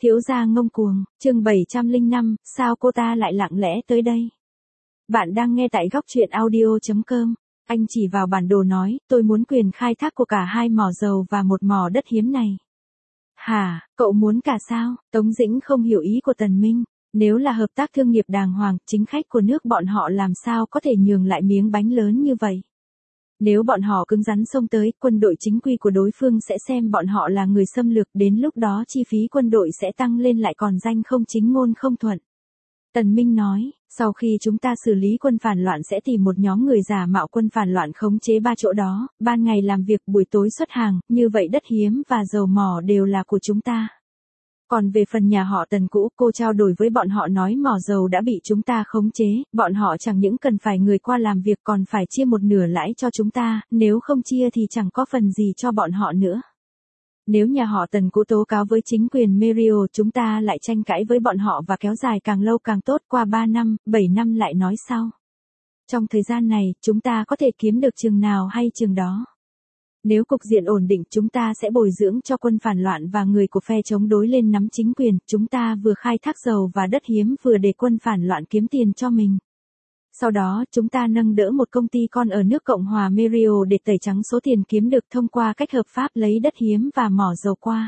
Thiếu gia ngông cuồng, chương 705, sao cô ta lại lặng lẽ tới đây? Bạn đang nghe tại góc truyện audio.com. Anh chỉ vào bản đồ nói, tôi muốn quyền khai thác của cả hai mỏ dầu và một mỏ đất hiếm này. Hả, cậu muốn cả sao? Tống Dĩnh không hiểu ý của Tần Minh. Nếu là hợp tác thương nghiệp đàng hoàng, chính khách của nước bọn họ làm sao có thể nhường lại miếng bánh lớn như vậy? Nếu bọn họ cứng rắn xông tới, quân đội chính quy của đối phương sẽ xem bọn họ là người xâm lược, đến lúc đó chi phí quân đội sẽ tăng lên lại còn danh không chính ngôn không thuận. Tần Minh nói, sau khi chúng ta xử lý quân phản loạn sẽ tìm một nhóm người giả mạo quân phản loạn khống chế ba chỗ đó, ban ngày làm việc buổi tối xuất hàng, như vậy đất hiếm và dầu mỏ đều là của chúng ta. Còn về phần nhà họ Tần cũ, cô trao đổi với bọn họ nói mỏ dầu đã bị chúng ta khống chế, bọn họ chẳng những cần phải người qua làm việc còn phải chia một nửa lãi cho chúng ta, nếu không chia thì chẳng có phần gì cho bọn họ nữa. Nếu nhà họ Tần cũ tố cáo với chính quyền Merio, chúng ta lại tranh cãi với bọn họ và kéo dài càng lâu càng tốt, qua 3 năm, 7 năm lại nói sau. Trong thời gian này, chúng ta có thể kiếm được chừng nào hay chừng đó. Nếu cục diện ổn định, chúng ta sẽ bồi dưỡng cho quân phản loạn và người của phe chống đối lên nắm chính quyền, chúng ta vừa khai thác dầu và đất hiếm vừa để quân phản loạn kiếm tiền cho mình. Sau đó, chúng ta nâng đỡ một công ty con ở nước Cộng hòa Merio để tẩy trắng số tiền kiếm được thông qua cách hợp pháp lấy đất hiếm và mỏ dầu qua.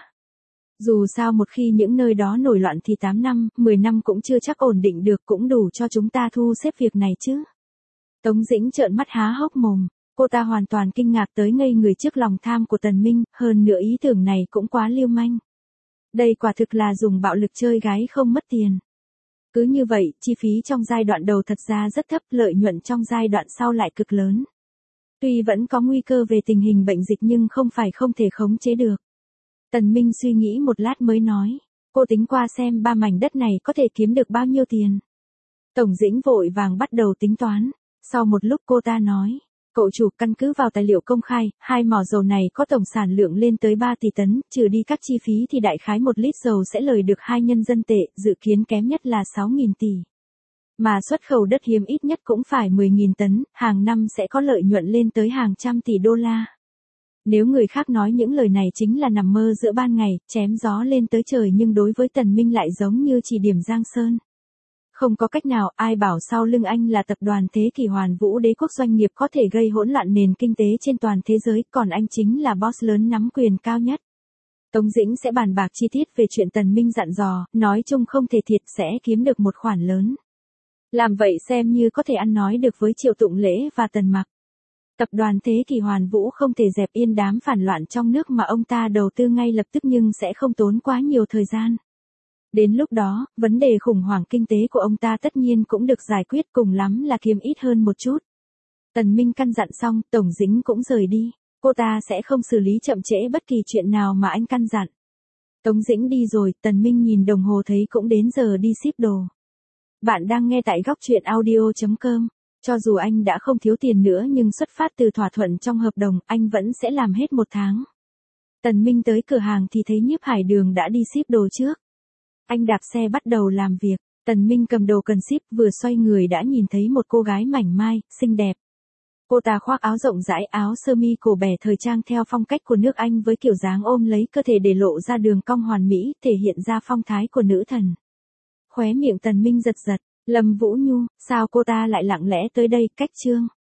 Dù sao một khi những nơi đó nổi loạn thì 8 năm, 10 năm cũng chưa chắc ổn định được, cũng đủ cho chúng ta thu xếp việc này chứ. Tống Dĩnh trợn mắt há hốc mồm. Cô ta hoàn toàn kinh ngạc tới ngây người trước lòng tham của Tần Minh, hơn nữa ý tưởng này cũng quá lưu manh. Đây quả thực là dùng bạo lực chơi gái không mất tiền. Cứ như vậy, chi phí trong giai đoạn đầu thật ra rất thấp, lợi nhuận trong giai đoạn sau lại cực lớn. Tuy vẫn có nguy cơ về tình hình bệnh dịch nhưng không phải không thể khống chế được. Tần Minh suy nghĩ một lát mới nói, cô tính qua xem 3 mảnh đất này có thể kiếm được bao nhiêu tiền. Tổng Dĩnh vội vàng bắt đầu tính toán, sau một lúc cô ta nói. Cậu chủ, căn cứ vào tài liệu công khai, hai mỏ dầu này có tổng sản lượng lên tới 3 tỷ tấn, trừ đi các chi phí thì đại khái 1 lít dầu sẽ lời được 2 nhân dân tệ, dự kiến kém nhất là 6.000 tỷ. Mà xuất khẩu đất hiếm ít nhất cũng phải 10.000 tấn, hàng năm sẽ có lợi nhuận lên tới hàng trăm tỷ đô la. Nếu người khác nói những lời này chính là nằm mơ giữa ban ngày, chém gió lên tới trời, nhưng đối với Tần Minh lại giống như chỉ điểm giang sơn. Không có cách nào, ai bảo sau lưng anh là tập đoàn Thế Kỷ Hoàn Vũ đế quốc doanh nghiệp có thể gây hỗn loạn nền kinh tế trên toàn thế giới, còn anh chính là boss lớn nắm quyền cao nhất. Tống Dĩnh sẽ bàn bạc chi tiết về chuyện Tần Minh dặn dò, nói chung không thể thiệt, sẽ kiếm được một khoản lớn. Làm vậy xem như có thể ăn nói được với Triệu Tụng Lễ và Tần Mặc. Tập đoàn Thế Kỷ Hoàn Vũ không thể dẹp yên đám phản loạn trong nước mà ông ta đầu tư ngay lập tức, nhưng sẽ không tốn quá nhiều thời gian. Đến lúc đó, vấn đề khủng hoảng kinh tế của ông ta tất nhiên cũng được giải quyết, cùng lắm là kiếm ít hơn một chút. Tần Minh căn dặn xong, Tổng Dĩnh cũng rời đi. Cô ta sẽ không xử lý chậm trễ bất kỳ chuyện nào mà anh căn dặn. Tống Dĩnh đi rồi, Tần Minh nhìn đồng hồ thấy cũng đến giờ đi ship đồ. Bạn đang nghe tại góc truyện audio.com. Cho dù anh đã không thiếu tiền nữa nhưng xuất phát từ thỏa thuận trong hợp đồng, anh vẫn sẽ làm hết 1 tháng. Tần Minh tới cửa hàng thì thấy Nhiếp Hải Đường đã đi ship đồ trước. Anh đạp xe bắt đầu làm việc, Tần Minh cầm đồ cần ship, vừa xoay người đã nhìn thấy một cô gái mảnh mai, xinh đẹp. Cô ta khoác áo rộng rãi, áo sơ mi cổ bẻ thời trang theo phong cách của nước Anh với kiểu dáng ôm lấy cơ thể để lộ ra đường cong hoàn mỹ, thể hiện ra phong thái của nữ thần. Khóe miệng Tần Minh giật giật, Lâm Vũ Nhu, sao cô ta lại lặng lẽ tới đây, cách chương.